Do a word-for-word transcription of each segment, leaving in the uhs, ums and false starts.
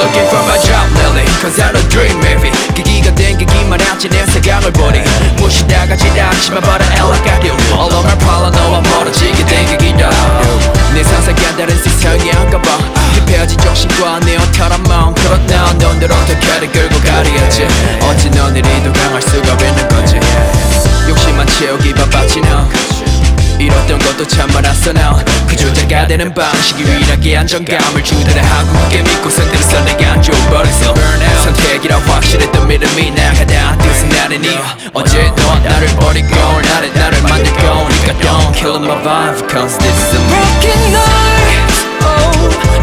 looking for my job lately Cause I don't dream maybe 계기가 땡기기만 하지 내 생각을 보니 무시다가 지나치면 바로 엘라가려 All of my problem 너와 멀어지게 땡기기다 내 상상과 다른 세상이 한가봐 힙해진 정신과 내 어탈한 마음 그렇다 넌들 어떻게 끌고 가려야지 어찌 너들이 더 강할 수가 있는 건지 욕심만 채우기 바빴지 너 이뤘던 것도 참 많았어 나 그 존재가 되는 방식이 유일하게 안정감을 주더라 한국에 믿고선 들어서 내가 안 줘버렸어 선택이라 확실했던 믿음이 나가다 뜻은 나는 이 어제도 나를 버리고 나를 나를 만들고 니가 don't kill my vibe cause this is a broken night oh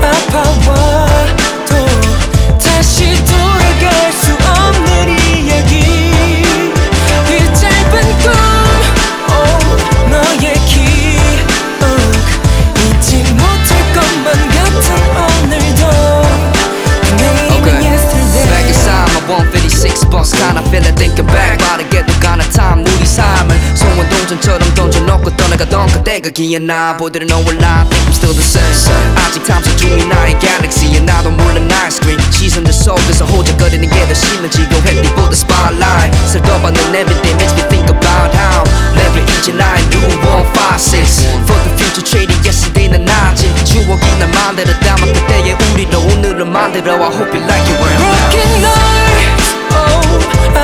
아파와도 다시 돌아갈 수 없는 이야기 그 짧은 꿈 oh 너의 기억 잊지 못할 것만 같은 오늘도 내일은 yesterday Back inside my one fifty-six bus kinda feel it thinking back 빠르게도 가는 time 우리 삶을 소원 동전처럼 던져놓고 떠나가던 그때가 기억나 보들은 너를 I think I'm still the same 아직 탐색 중인 나의 galaxy에 나도 몰라 나의 screen 시선들 속에서 호적거리는 게 더 심해지고 햇빛보다 spotlight 슬퍼받는 everything makes me think about how never 이제 나의 new one five six for the future trading yesterday는 아직 추억이 날 만들어 담아 그때의 우리로 오늘을 만들어 I hope you like it where I'm at broken night oh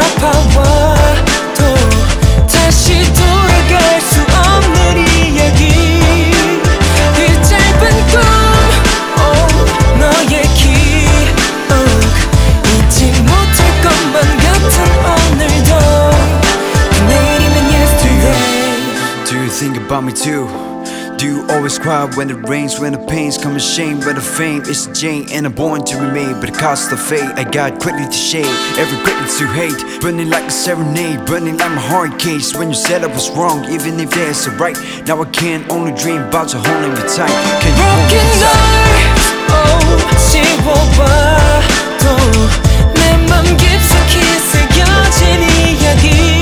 아파와도 다시 돌아갈 수 없는 이야기 그 짧은 꿈 oh 너의 기억 잊지 못할 것만 같은 오늘도 내일이면 yesterday Do you think about me too? Do you always cry when it rains, when the pains come in shame, when the fame is a Jane and I'm born to remain, but the cost of fate I got quickly to shade, every greatness to hate, burning like a serenade, burning like my heart case. When you said I was wrong, even if there's a right, now I can only dream about you holding me tight. Can you hold me broken tight? night oh 지워봐도 내 맘 깊숙이 새겨진 이야기